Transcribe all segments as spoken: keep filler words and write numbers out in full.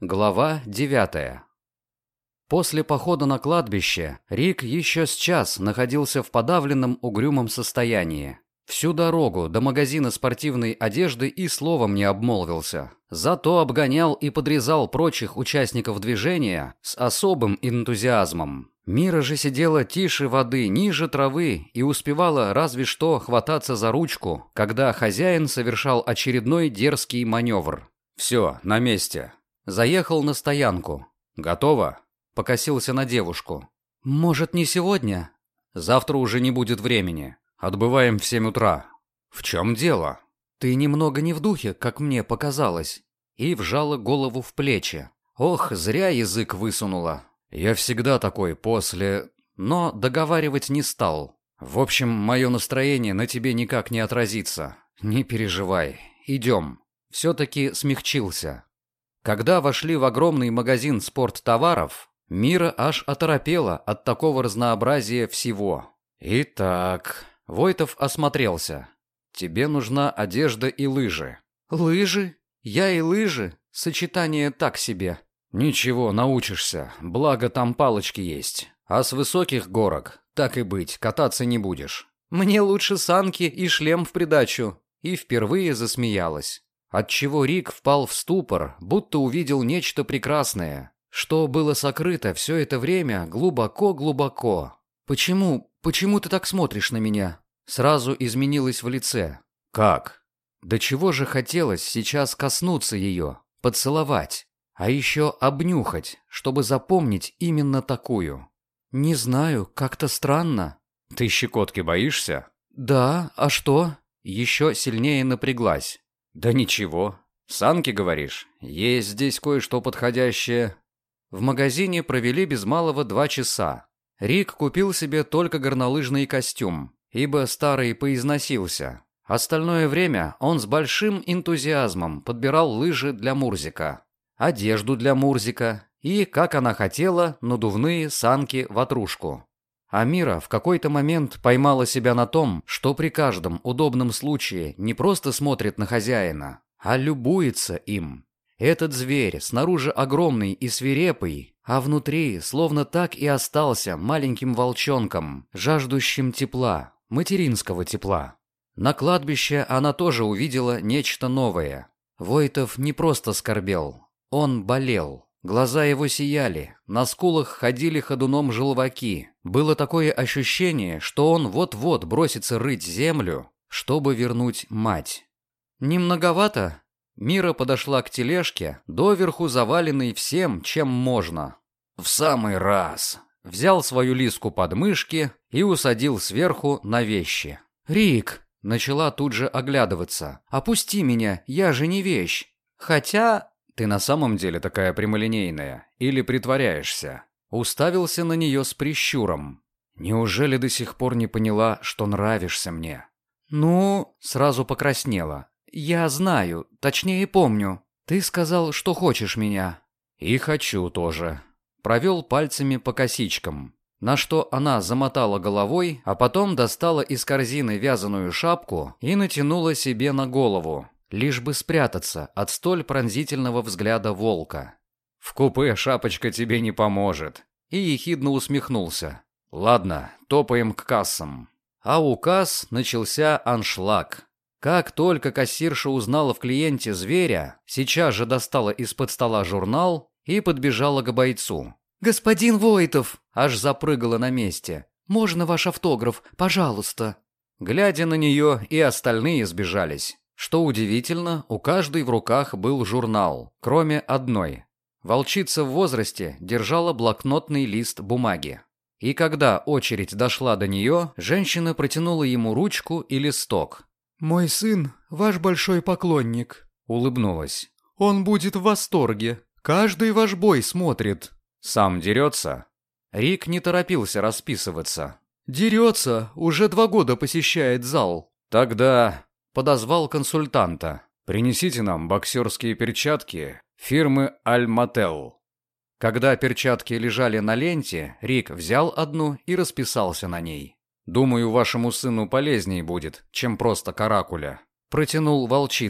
Глава девятая. После похода на кладбище Рик еще с час находился в подавленном угрюмом состоянии. Всю дорогу до магазина спортивной одежды и словом не обмолвился. Зато обгонял и подрезал прочих участников движения с особым энтузиазмом. Мира же сидела тише воды, ниже травы и успевала разве что хвататься за ручку, когда хозяин совершал очередной дерзкий маневр. «Все, на месте». Заехал на стоянку. «Готово?» Покосился на девушку. «Может, не сегодня?» «Завтра уже не будет времени. Отбываем в семь утра». «В чем дело?» «Ты немного не в духе, как мне показалось». И вжала голову в плечи. «Ох, зря язык высунула. Я всегда такой после...» Но договаривать не стал. «В общем, мое настроение на тебе никак не отразится. Не переживай. Идем». Все-таки смягчился. Когда вошли в огромный магазин спорттоваров, Мира аж оторопела от такого разнообразия всего. «Итак...» Войтов осмотрелся. «Тебе нужна одежда и лыжи». «Лыжи? Я и лыжи? Сочетание так себе». «Ничего, научишься, благо там палочки есть. А с высоких горок, так и быть, кататься не будешь». «Мне лучше санки и шлем в придачу». И впервые засмеялась. Отчего Рик впал в ступор, будто увидел нечто прекрасное, что было сокрыто все это время глубоко-глубоко. «Почему, почему ты так смотришь на меня?» Сразу изменилась в лице. «Как?» До чего же хотелось сейчас коснуться ее, поцеловать, а еще обнюхать, чтобы запомнить именно такую. «Не знаю, как-то странно». «Ты щекотки боишься?» «Да, а что?» Еще сильнее напряглась. «Да ничего. Санки, говоришь? Есть здесь кое-что подходящее». В магазине провели без малого два часа. Рик купил себе только горнолыжный костюм, ибо старый поизносился. Остальное время он с большим энтузиазмом подбирал лыжи для Мурзика, одежду для Мурзика и, как она хотела, надувные санки-ватрушку. А Мира в какой-то момент поймала себя на том, что при каждом удобном случае не просто смотрит на хозяина, а любуется им. Этот зверь снаружи огромный и свирепый, а внутри словно так и остался маленьким волчонком, жаждущим тепла, материнского тепла. На кладбище она тоже увидела нечто новое. Войтов не просто скорбел, он болел. Глаза его сияли, на скулах ходили ходуном желваки. Было такое ощущение, что он вот-вот бросится рыть землю, чтобы вернуть мать. «Не многовато?» Мира подошла к тележке, доверху заваленной всем, чем можно. «В самый раз!» Взял свою Лиску под мышки и усадил сверху на вещи. «Рик!» Начала тут же оглядываться. «Опусти меня, я же не вещь. Хотя...» «Ты на самом деле такая прямолинейная? Или притворяешься?» Уставился на нее с прищуром. «Неужели до сих пор не поняла, что нравишься мне?» «Ну...» Сразу покраснела. «Я знаю, точнее помню. Ты сказал, что хочешь меня». «И хочу тоже». Провел пальцами по косичкам, на что она замотала головой, а потом достала из корзины вязаную шапку и натянула себе на голову, лишь бы спрятаться от столь пронзительного взгляда волка. «В купе шапочка тебе не поможет», и ехидно усмехнулся. «Ладно, топаем к кассам». А у касс начался аншлаг. Как только кассирша узнала в клиенте зверя, сейчас же достала из-под стола журнал и подбежала к бойцу. «Господин Войтов!» Аж запрыгала на месте. «Можно ваш автограф, пожалуйста?» Глядя на нее, и остальные сбежались. Что удивительно, у каждой в руках был журнал, кроме одной. Волчица в возрасте держала блокнотный лист бумаги. И когда очередь дошла до нее, женщина протянула ему ручку и листок. «Мой сын – ваш большой поклонник», – улыбнулась. «Он будет в восторге. Каждый ваш бой смотрит». «Сам дерется?» Рик не торопился расписываться. «Дерется, уже два года посещает зал». «Тогда...» Подозвал консультанта. «Принесите нам боксерские перчатки фирмы Альмател». Когда перчатки лежали на ленте, Рик взял одну и расписался на ней. «Думаю, вашему сыну полезней будет, чем просто каракуля», — протянул волчица.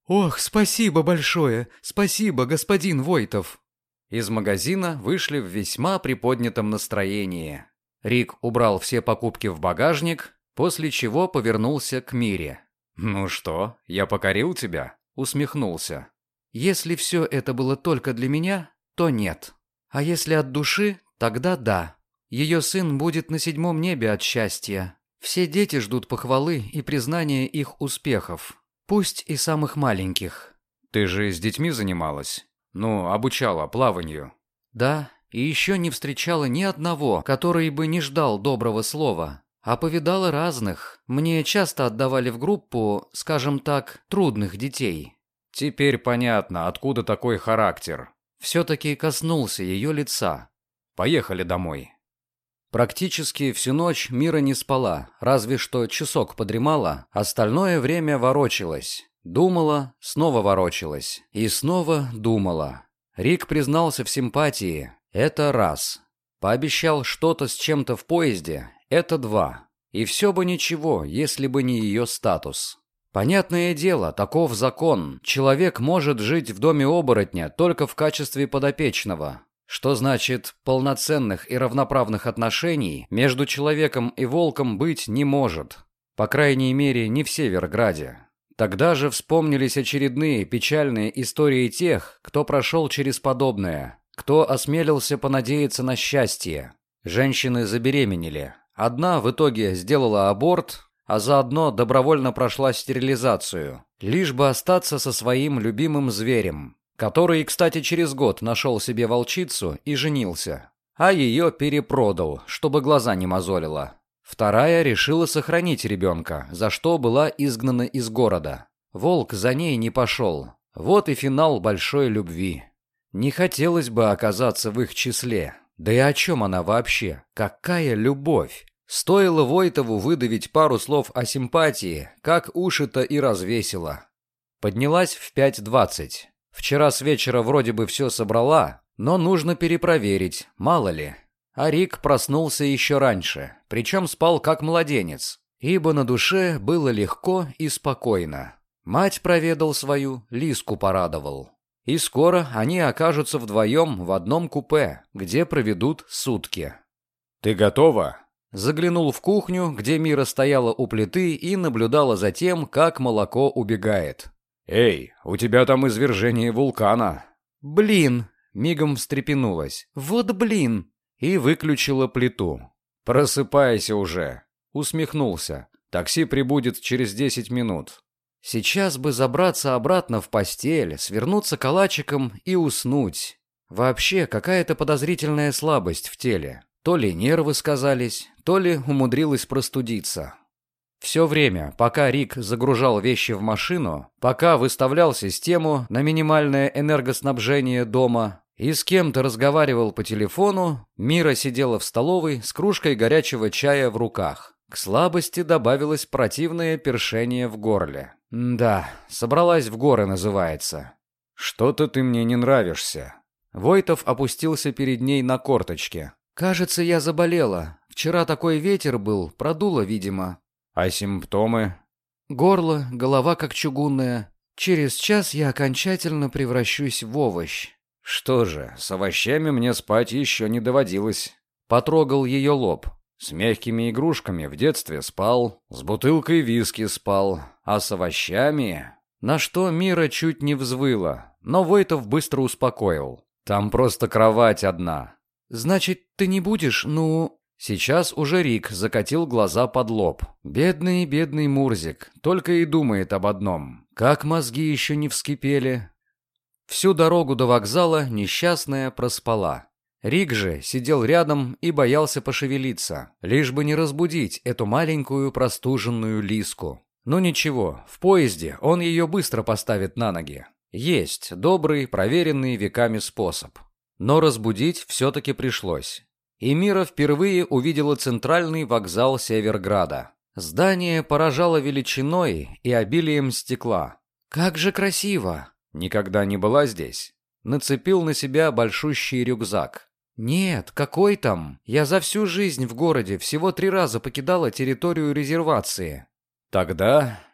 «Ох, спасибо большое! Спасибо, господин Войтов!» Из магазина вышли в весьма приподнятом настроении. Рик убрал все покупки в багажник, после чего повернулся к Мире. «Ну что, я покорил тебя?» — усмехнулся. «Если все это было только для меня, то нет. А если от души, тогда да. Ее сын будет на седьмом небе от счастья. Все дети ждут похвалы и признания их успехов, пусть и самых маленьких». «Ты же с детьми занималась? Ну, обучала плаванию?» «Да, и еще не встречала ни одного, который бы не ждал доброго слова. А повидала разных. Мне часто отдавали в группу, скажем так, трудных детей». «Теперь понятно, откуда такой характер». Все-таки коснулся ее лица. «Поехали домой». Практически всю ночь Мира не спала, разве что часок подремала, остальное время ворочалась. Думала, снова ворочалась. И снова думала. Рик признался в симпатии. Это раз. Пообещал что-то с чем-то в поезде. Это два. И все бы ничего, если бы не ее статус. Понятное дело, таков закон. Человек может жить в доме оборотня только в качестве подопечного. Что значит, полноценных и равноправных отношений между человеком и волком быть не может. По крайней мере, не в Северграде. Тогда же вспомнились очередные печальные истории тех, кто прошел через подобное, кто осмелился понадеяться на счастье. Женщины забеременели. Одна в итоге сделала аборт, а заодно добровольно прошла стерилизацию, лишь бы остаться со своим любимым зверем, который, кстати, через год нашел себе волчицу и женился, а ее перепродал, чтобы глаза не мозолило. Вторая решила сохранить ребенка, за что была изгнана из города. Волк за ней не пошел. Вот и финал большой любви. Не хотелось бы оказаться в их числе. Да и о чем она вообще? Какая любовь? Стоило Войтову выдавить пару слов о симпатии, как уши-то и развесила. Поднялась в пять двадцать. Вчера с вечера вроде бы все собрала, но нужно перепроверить, мало ли. А Рик проснулся еще раньше, причем спал как младенец, ибо на душе было легко и спокойно. Мать проведал свою, Лиску порадовал. И скоро они окажутся вдвоем в одном купе, где проведут сутки. «Ты готова?» Заглянул в кухню, где Мира стояла у плиты и наблюдала за тем, как молоко убегает. «Эй, у тебя там извержение вулкана!» «Блин!» — мигом встрепенулась. «Вот блин!» И выключила плиту. «Просыпайся уже!» — усмехнулся. «Такси прибудет через десять минут». Сейчас бы забраться обратно в постель, свернуться калачиком и уснуть. Вообще, какая-то подозрительная слабость в теле. То ли нервы сказались, то ли умудрилась простудиться. Все время, пока Рик загружал вещи в машину, пока выставлял систему на минимальное энергоснабжение дома и с кем-то разговаривал по телефону, Мира сидела в столовой с кружкой горячего чая в руках. К слабости добавилось противное першение в горле. Да, собралась в горы называется. «Что-то ты мне не нравишься». Войтов опустился перед ней на корточки. «Кажется, я заболела. Вчера такой ветер был, продуло, видимо». «А симптомы?» «Горло, голова как чугунная. Через час я окончательно превращусь в овощ». «Что же, с овощами мне спать еще не доводилось». Потрогал ее лоб. «С мягкими игрушками в детстве спал, с бутылкой виски спал, а с овощами...» На что Мира чуть не взвыла, но Войтов быстро успокоил. «Там просто кровать одна». «Значит, ты не будешь, ну...» Сейчас уже Рик закатил глаза под лоб. Бедный, бедный Мурзик, только и думает об одном. Как мозги еще не вскипели. Всю дорогу до вокзала несчастная проспала. Рик же сидел рядом и боялся пошевелиться, лишь бы не разбудить эту маленькую простуженную Лиску. Ну ничего, в поезде он ее быстро поставит на ноги. Есть добрый, проверенный веками способ. Но разбудить все-таки пришлось. И Мира впервые увидела центральный вокзал Северграда. Здание поражало величиной и обилием стекла. «Как же красиво!» «Никогда не была здесь?» Нацепил на себя большущий рюкзак. «Нет, какой там? Я за всю жизнь в городе всего три раза покидала территорию резервации». «Тогда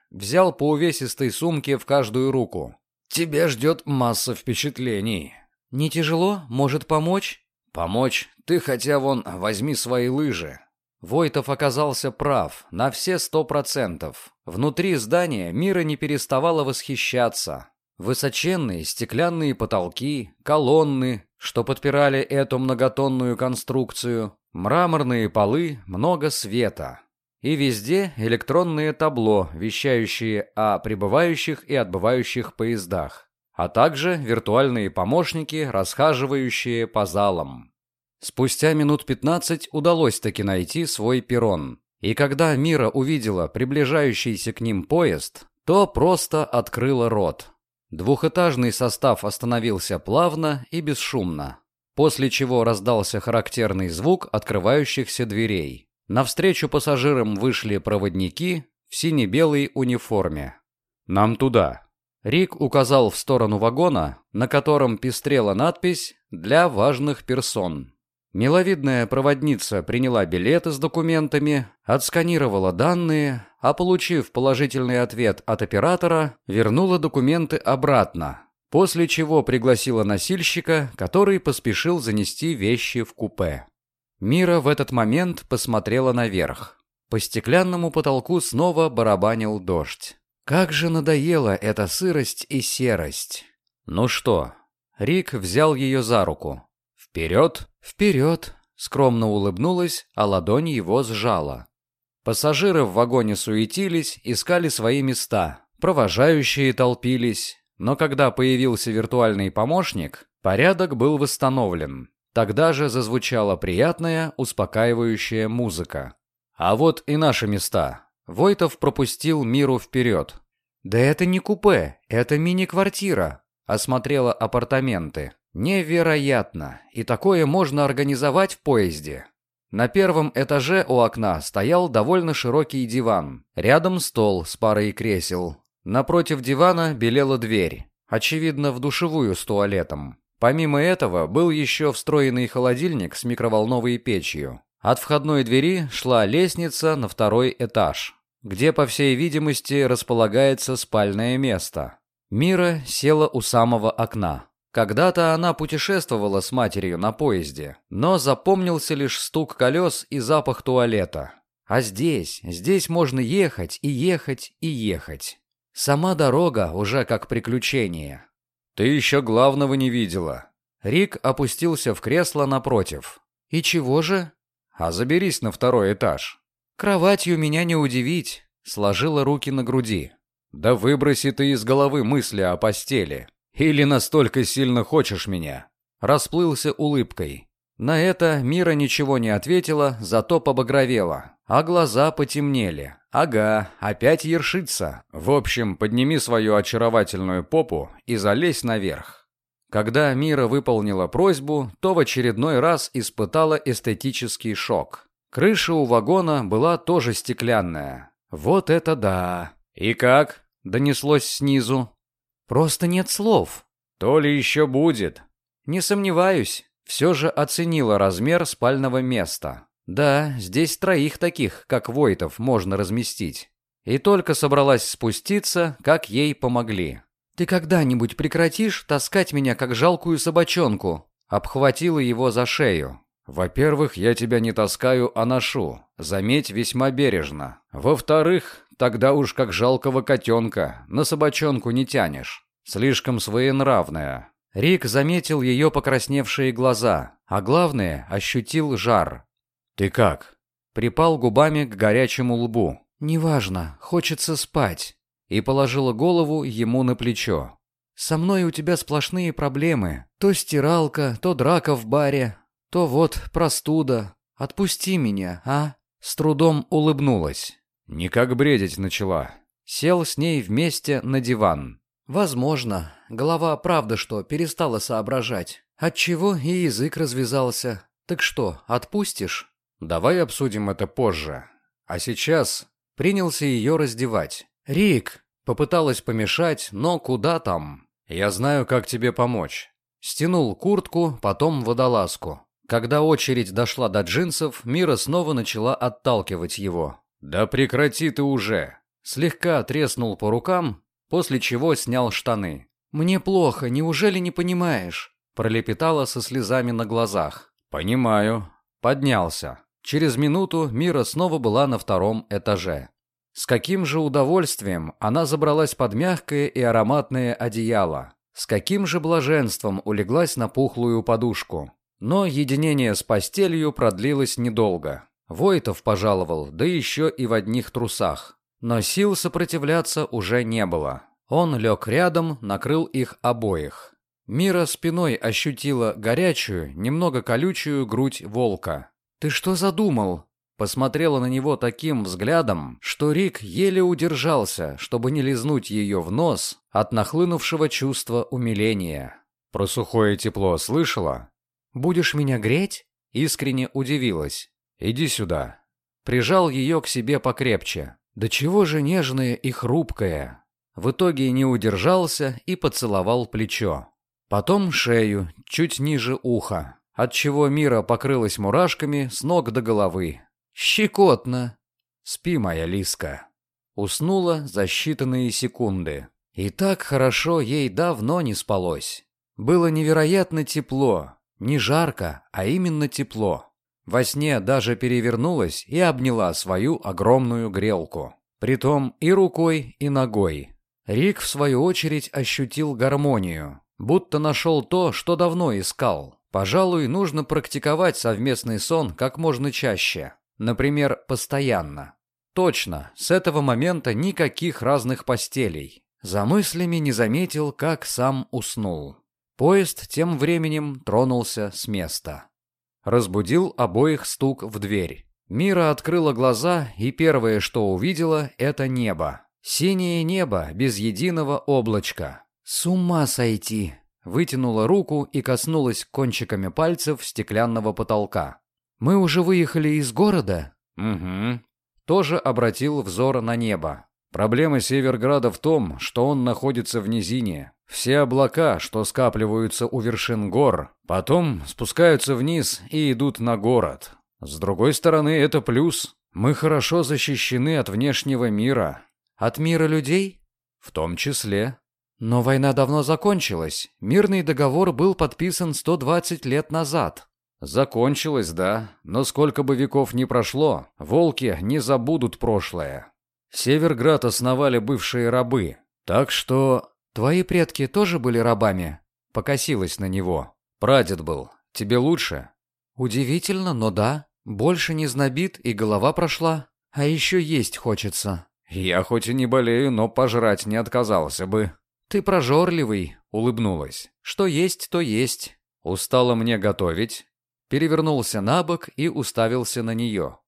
взял по увесистой сумке в каждую руку. «Тебя ждет масса впечатлений». «Не тяжело? Может помочь?» «Помочь? Ты хотя вон возьми свои лыжи». Войтов оказался прав, на все сто процентов. Внутри здания Мира не переставала восхищаться. Высоченные стеклянные потолки, колонны, что подпирали эту многотонную конструкцию, мраморные полы, много света. И везде электронные табло, вещающие о прибывающих и отбывающих поездах, а также виртуальные помощники, расхаживающие по залам. Спустя минут пятнадцать удалось таки найти свой перрон. И когда Мира увидела приближающийся к ним поезд, то просто открыла рот. Двухэтажный состав остановился плавно и бесшумно, после чего раздался характерный звук открывающихся дверей. Навстречу пассажирам вышли проводники в сине-белой униформе. «Нам туда». Рик указал в сторону вагона, на котором пестрела надпись «Для важных персон». Миловидная проводница приняла билеты с документами, отсканировала данные, а получив положительный ответ от оператора, вернула документы обратно, после чего пригласила носильщика, который поспешил занести вещи в купе. Мира в этот момент посмотрела наверх. По стеклянному потолку снова барабанил дождь. Как же надоела эта сырость и серость. «Ну что?» Рик взял ее за руку. «Вперед!» «Вперед!» — скромно улыбнулась, а ладонь его сжала. Пассажиры в вагоне суетились, искали свои места. Провожающие толпились. Но когда появился виртуальный помощник, порядок был восстановлен. Тогда же зазвучала приятная, успокаивающая музыка. А вот и наши места. Войтов пропустил Миру вперед. «Да это не купе, это мини-квартира», — осмотрела апартаменты. Невероятно! И такое можно организовать в поезде. На первом этаже у окна стоял довольно широкий диван. Рядом стол с парой кресел. Напротив дивана белела дверь. Очевидно, в душевую с туалетом. Помимо этого, был еще встроенный холодильник с микроволновой печью. От входной двери шла лестница на второй этаж, где, по всей видимости, располагается спальное место. Мира села у самого окна. Когда-то она путешествовала с матерью на поезде, но запомнился лишь стук колес и запах туалета. А здесь, здесь можно ехать и ехать и ехать. Сама дорога уже как приключение. «Ты еще главного не видела». Рик опустился в кресло напротив. «И чего же?» «А заберись на второй этаж». «Кроватью меня не удивить», — сложила руки на груди. «Да выброси ты из головы мысли о постели. Или настолько сильно хочешь меня?» Расплылся улыбкой. На это Мира ничего не ответила, зато побагровела, а глаза потемнели. «Ага, опять ершится. В общем, подними свою очаровательную попу и залезь наверх». Когда Мира выполнила просьбу, то в очередной раз испытала эстетический шок. Крыша у вагона была тоже стеклянная. Вот это да! «И как?» — донеслось снизу. «Просто нет слов». «То ли еще будет». «Не сомневаюсь». Все же оценила размер спального места. Да, здесь троих таких, как Войтов, можно разместить. И только собралась спуститься, как ей помогли. «Ты когда-нибудь прекратишь таскать меня, как жалкую собачонку?» Обхватила его за шею. «Во-первых, я тебя не таскаю, а ношу. Заметь, весьма бережно. Во-вторых, тогда уж как жалкого котенка, на собачонку не тянешь. Слишком своенравная». Рик заметил ее покрасневшие глаза, а главное, ощутил жар. «Ты как?» Припал губами к горячему лбу. «Неважно, хочется спать». И положила голову ему на плечо. «Со мной у тебя сплошные проблемы. То стиралка, то драка в баре, то вот простуда. Отпусти меня, а?» С трудом улыбнулась. Никак бредить начала. Сел с ней вместе на диван. «Возможно. Голова, правда, что перестала соображать. Отчего и язык развязался. Так что, отпустишь?» «Давай обсудим это позже. А сейчас...» Принялся ее раздевать. «Рик!» Попыталась помешать, но куда там? «Я знаю, как тебе помочь». Стянул куртку, потом водолазку. Когда очередь дошла до джинсов, Мира снова начала отталкивать его. «Да прекрати ты уже!» слегка треснул по рукам, после чего снял штаны. «Мне плохо, неужели не понимаешь?» Пролепетала со слезами на глазах. «Понимаю». Поднялся. Через минуту Мира снова была на втором этаже. С каким же удовольствием она забралась под мягкое и ароматное одеяло. С каким же блаженством улеглась на пухлую подушку. Но единение с постелью продлилось недолго. Войтов пожаловал, да еще и в одних трусах. Но сил сопротивляться уже не было. Он лег рядом, накрыл их обоих. Мира спиной ощутила горячую, немного колючую грудь волка. «Ты что задумал?» Посмотрела на него таким взглядом, что Рик еле удержался, чтобы не лизнуть ее в нос от нахлынувшего чувства умиления. «Про сухое тепло слышала?» «Будешь меня греть?» Искренне удивилась. «Иди сюда». Прижал ее к себе покрепче. Да чего же нежное и хрупкое. В итоге не удержался и поцеловал плечо. Потом шею, чуть ниже уха, отчего Мира покрылась мурашками с ног до головы. «Щекотно!» «Спи, моя Лиска». Уснула за считанные секунды. И так хорошо ей давно не спалось. Было невероятно тепло. Не жарко, а именно тепло. Во сне даже перевернулась и обняла свою огромную грелку. Притом и рукой, и ногой. Рик, в свою очередь, ощутил гармонию. Будто нашел то, что давно искал. Пожалуй, нужно практиковать совместный сон как можно чаще. Например, постоянно. Точно, с этого момента никаких разных постелей. За мыслями не заметил, как сам уснул. Поезд тем временем тронулся с места. Разбудил обоих стук в дверь. Мира открыла глаза, и первое, что увидела, это небо. Синее небо, без единого облачка. «С ума сойти!» Вытянула руку и коснулась кончиками пальцев стеклянного потолка. «Мы уже выехали из города?» «Угу». Тоже обратил взор на небо. Проблема Северграда в том, что он находится в низине. Все облака, что скапливаются у вершин гор, потом спускаются вниз и идут на город. С другой стороны, это плюс. Мы хорошо защищены от внешнего мира. От мира людей? В том числе. Но война давно закончилась. Мирный договор был подписан сто двадцать лет назад. Закончилась, да, но сколько бы веков ни прошло, волки не забудут прошлое. Северград основали бывшие рабы, так что... Твои предки тоже были рабами? Покосилась на него. Прадед был. Тебе лучше? Удивительно, но да. Больше не знобит и голова прошла. А еще есть хочется. Я хоть и не болею, но пожрать не отказался бы. Ты прожорливый, улыбнулась. Что есть, то есть. Устала мне готовить. Перевернулся на бок и уставился на нее.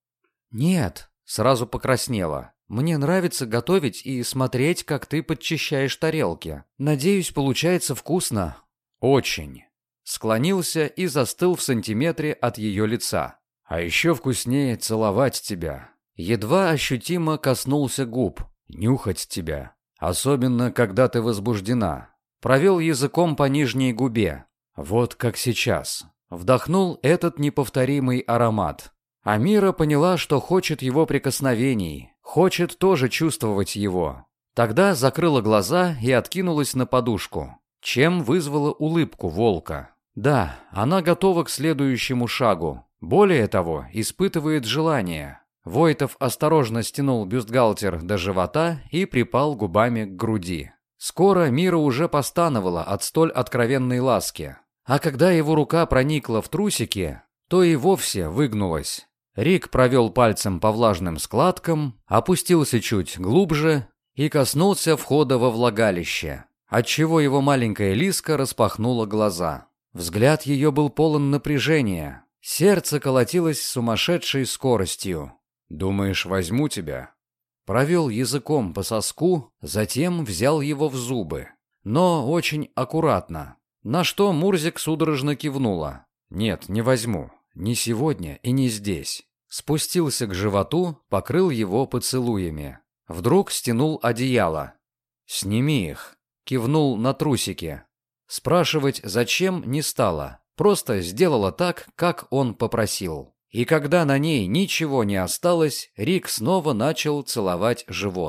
Нет, сразу покраснела. Мне нравится готовить и смотреть, как ты подчищаешь тарелки. Надеюсь, получается вкусно. Очень. Склонился и застыл в сантиметре от ее лица. А еще вкуснее целовать тебя. Едва ощутимо коснулся губ. Нюхать тебя. Особенно, когда ты возбуждена. Провел языком по нижней губе. Вот как сейчас. Вдохнул этот неповторимый аромат. А Мира поняла, что хочет его прикосновений. Хочет тоже чувствовать его. Тогда закрыла глаза и откинулась на подушку, чем вызвала улыбку волка. Да, она готова к следующему шагу. Более того, испытывает желание. Войтов осторожно стянул бюстгальтер до живота и припал губами к груди. Скоро Мира уже постановала от столь откровенной ласки. А когда его рука проникла в трусики, то и вовсе выгнулась. Рик провел пальцем по влажным складкам, опустился чуть глубже и коснулся входа во влагалище, отчего его маленькая Лиска распахнула глаза. Взгляд ее был полон напряжения. Сердце колотилось с сумасшедшей скоростью. «Думаешь, возьму тебя?» Провел языком по соску, затем взял его в зубы. Но очень аккуратно. На что Мурзик судорожно кивнула. «Нет, не возьму. Не сегодня и не здесь». Спустился к животу, покрыл его поцелуями. Вдруг стянул одеяло. «Сними их», — кивнул на трусики. Спрашивать зачем не стала, просто сделала так, как он попросил. И когда на ней ничего не осталось, Рик снова начал целовать живот.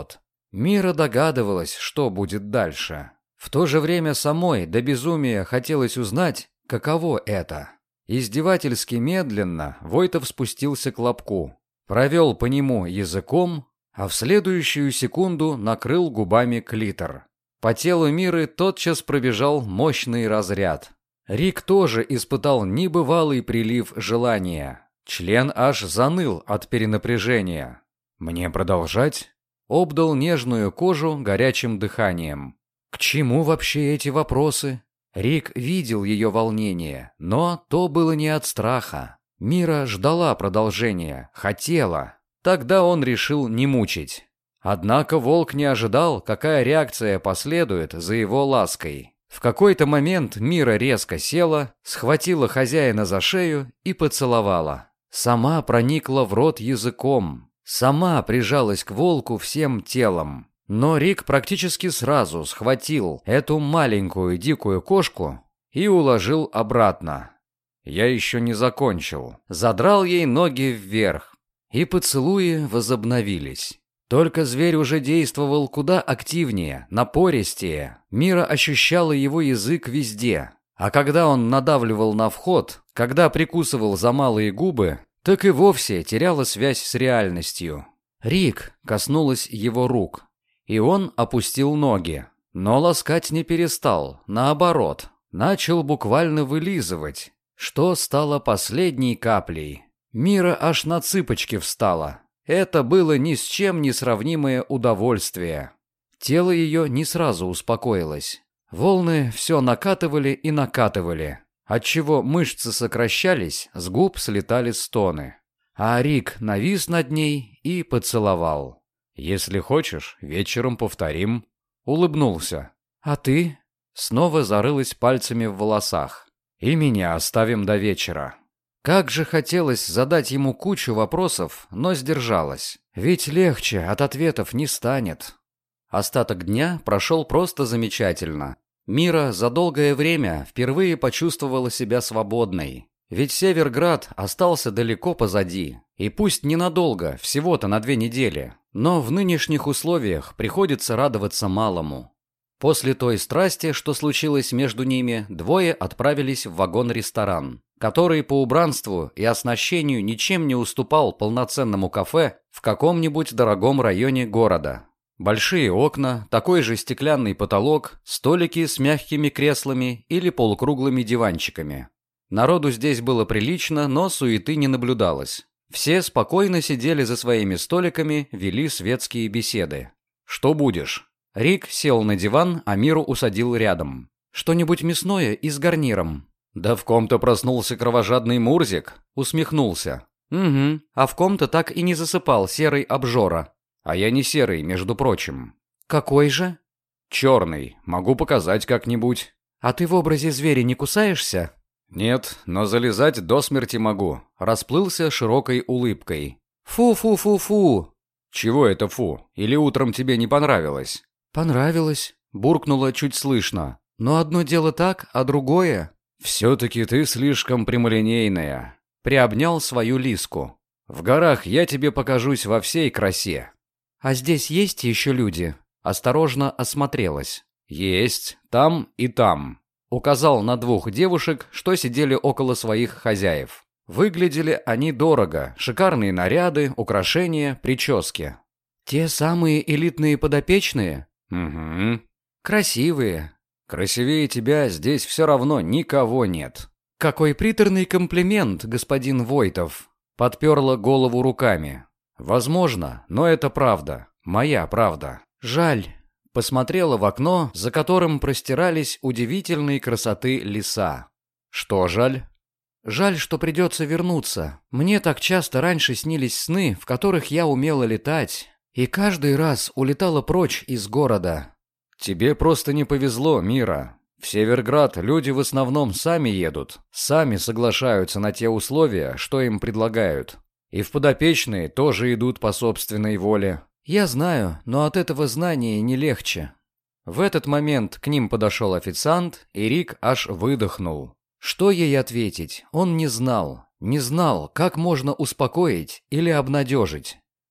Мира догадывалась, что будет дальше. В то же время самой до безумия хотелось узнать, каково это. Издевательски медленно Войтов спустился к лобку, провел по нему языком, а в следующую секунду накрыл губами клитор. По телу Миры тотчас пробежал мощный разряд. Рик тоже испытал небывалый прилив желания. Член аж заныл от перенапряжения. «Мне продолжать?» Обдал нежную кожу горячим дыханием. К чему вообще эти вопросы? Рик видел ее волнение, но то было не от страха. Мира ждала продолжения, хотела. Тогда он решил не мучить. Однако волк не ожидал, какая реакция последует за его лаской. В какой-то момент Мира резко села, схватила хозяина за шею и поцеловала. Сама проникла в рот языком. Сама прижалась к волку всем телом. Но Рик практически сразу схватил эту маленькую дикую кошку и уложил обратно. Я еще не закончил. Задрал ей ноги вверх. И поцелуи возобновились. Только зверь уже действовал куда активнее, напористее. Мира ощущала его язык везде. А когда он надавливал на вход, когда прикусывал за малые губы, так и вовсе теряла связь с реальностью. Рик коснулась его рук, и он опустил ноги. Но ласкать не перестал, наоборот, начал буквально вылизывать, что стало последней каплей. Мира аж на цыпочки встала. Это было ни с чем не сравнимое удовольствие. Тело ее не сразу успокоилось. Волны все накатывали и накатывали, отчего мышцы сокращались, с губ слетали стоны. А Рик навис над ней и поцеловал. «Если хочешь, вечером повторим», — улыбнулся. «А ты?» Снова зарылась пальцами в волосах. «И меня оставим до вечера». Как же хотелось задать ему кучу вопросов, но сдержалась. Ведь легче от ответов не станет. Остаток дня прошел просто замечательно. Мира за долгое время впервые почувствовала себя свободной. Ведь Северград остался далеко позади. И пусть ненадолго, всего-то на две недели. Но в нынешних условиях приходится радоваться малому. После той страсти, что случилось между ними, двое отправились в вагон-ресторан, который по убранству и оснащению ничем не уступал полноценному кафе в каком-нибудь дорогом районе города. Большие окна, такой же стеклянный потолок, столики с мягкими креслами или полукруглыми диванчиками. Народу здесь было прилично, но суеты не наблюдалось. Все спокойно сидели за своими столиками, вели светские беседы. «Что будешь?» Рик сел на диван, а Миру усадил рядом. «Что-нибудь мясное и с гарниром». «Да в ком-то проснулся кровожадный Мурзик», — усмехнулся. «Угу, а в ком-то так и не засыпал серый обжора». «А я не серый, между прочим». «Какой же?» «Черный, могу показать как-нибудь». «А ты в образе зверя не кусаешься?» «Нет, но залезать до смерти могу», — расплылся широкой улыбкой. «Фу-фу-фу-фу!» «Чего это фу? Или утром тебе не понравилось?» «Понравилось», — буркнула чуть слышно. «Но одно дело так, а другое...» «Все-таки ты слишком прямолинейная», — приобнял свою Лиску. «В горах я тебе покажусь во всей красе». «А здесь есть еще люди?» Осторожно осмотрелась. «Есть, там и там», — указал на двух девушек, что сидели около своих хозяев. Выглядели они дорого, шикарные наряды, украшения, прически. «Те самые элитные подопечные?» «Угу». «Красивые». «Красивее тебя здесь все равно никого нет». «Какой приторный комплимент, господин Войтов!» Подперла голову руками. «Возможно, но это правда. Моя правда. Жаль». Посмотрела в окно, за которым простирались удивительной красоты леса. «Что жаль?» «Жаль, что придется вернуться. Мне так часто раньше снились сны, в которых я умела летать, и каждый раз улетала прочь из города». «Тебе просто не повезло, Мира. В Северград люди в основном сами едут, сами соглашаются на те условия, что им предлагают. И в подопечные тоже идут по собственной воле». «Я знаю, но от этого знания не легче». В этот момент к ним подошел официант, и Рик аж выдохнул. Что ей ответить, он не знал. Не знал, как можно успокоить или обнадежить.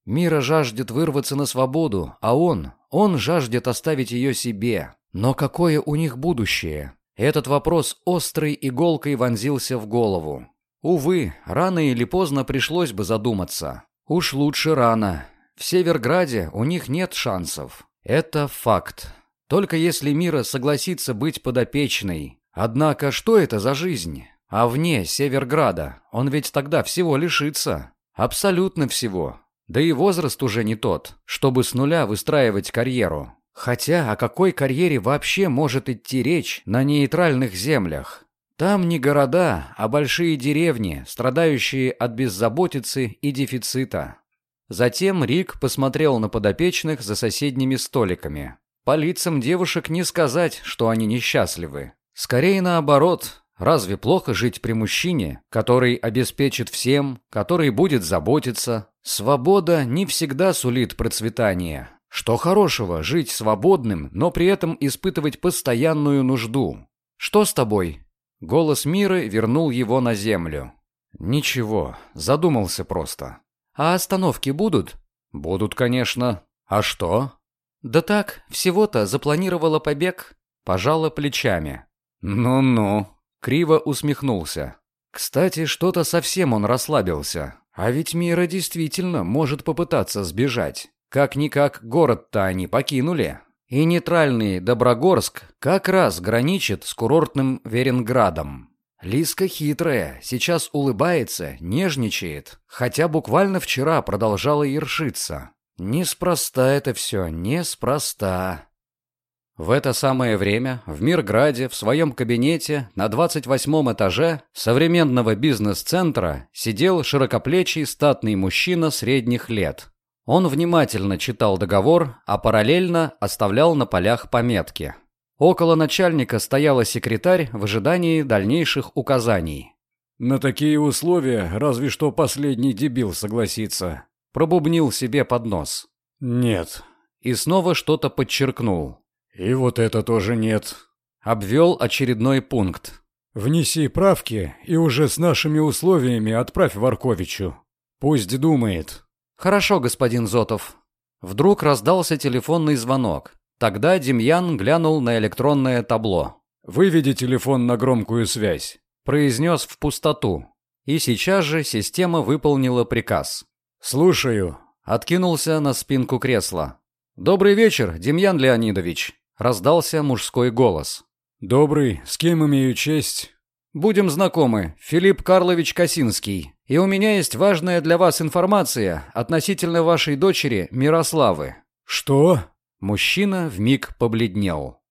Мира жаждет вырваться на свободу, а он, он жаждет оставить ее себе. Но какое у них будущее? Этот вопрос острой иголкой вонзился в голову. Увы, рано или поздно пришлось бы задуматься. Уж лучше рано. В Северграде у них нет шансов. Это факт. Только если Мира согласится быть подопечной. Однако, что это за жизнь? А вне Северграда он ведь тогда всего лишится. Абсолютно всего. Да и возраст уже не тот, чтобы с нуля выстраивать карьеру. Хотя о какой карьере вообще может идти речь на нейтральных землях? Там не города, а большие деревни, страдающие от беззаботицы и дефицита. Затем Рик посмотрел на подопечных за соседними столиками. По лицам девушек не сказать, что они несчастливы. Скорее наоборот. Разве плохо жить при мужчине, который обеспечит всем, который будет заботиться? Свобода не всегда сулит процветание. Что хорошего жить свободным, но при этом испытывать постоянную нужду? «Что с тобой?» Голос Миры вернул его на землю. «Ничего, задумался просто». «А остановки будут?» «Будут, конечно. А что?» «Да так, всего-то запланировала побег». Пожала плечами. «Ну-ну». Криво усмехнулся. Кстати, что-то совсем он расслабился. А ведь Мира действительно может попытаться сбежать. Как-никак город-то они покинули. И нейтральный Доброгорск как раз граничит с курортным Веренградом. Лиска хитрая, сейчас улыбается, нежничает. Хотя буквально вчера продолжала ершиться. Неспроста это все, неспроста. В это самое время в Мирграде в своем кабинете на двадцать восьмом этаже современного бизнес-центра сидел широкоплечий статный мужчина средних лет. Он внимательно читал договор, а параллельно оставлял на полях пометки. Около начальника стояла секретарь в ожидании дальнейших указаний. «На такие условия разве что последний дебил согласится», – пробубнил себе под нос. «Нет». И снова что-то подчеркнул. «И вот это тоже нет». Обвел очередной пункт. «Внеси правки и уже с нашими условиями отправь Варковичу. Пусть думает». «Хорошо, господин Зотов». Вдруг раздался телефонный звонок. Тогда Демьян глянул на электронное табло. «Выведи телефон на громкую связь», – произнес в пустоту. И сейчас же система выполнила приказ. «Слушаю». Откинулся на спинку кресла. «Добрый вечер, Демьян Леонидович», – раздался мужской голос. «Добрый, с кем имею честь?» «Будем знакомы, Филипп Карлович Косинский. И у меня есть важная для вас информация относительно вашей дочери Мирославы». «Что?» Мужчина вмиг побледнел.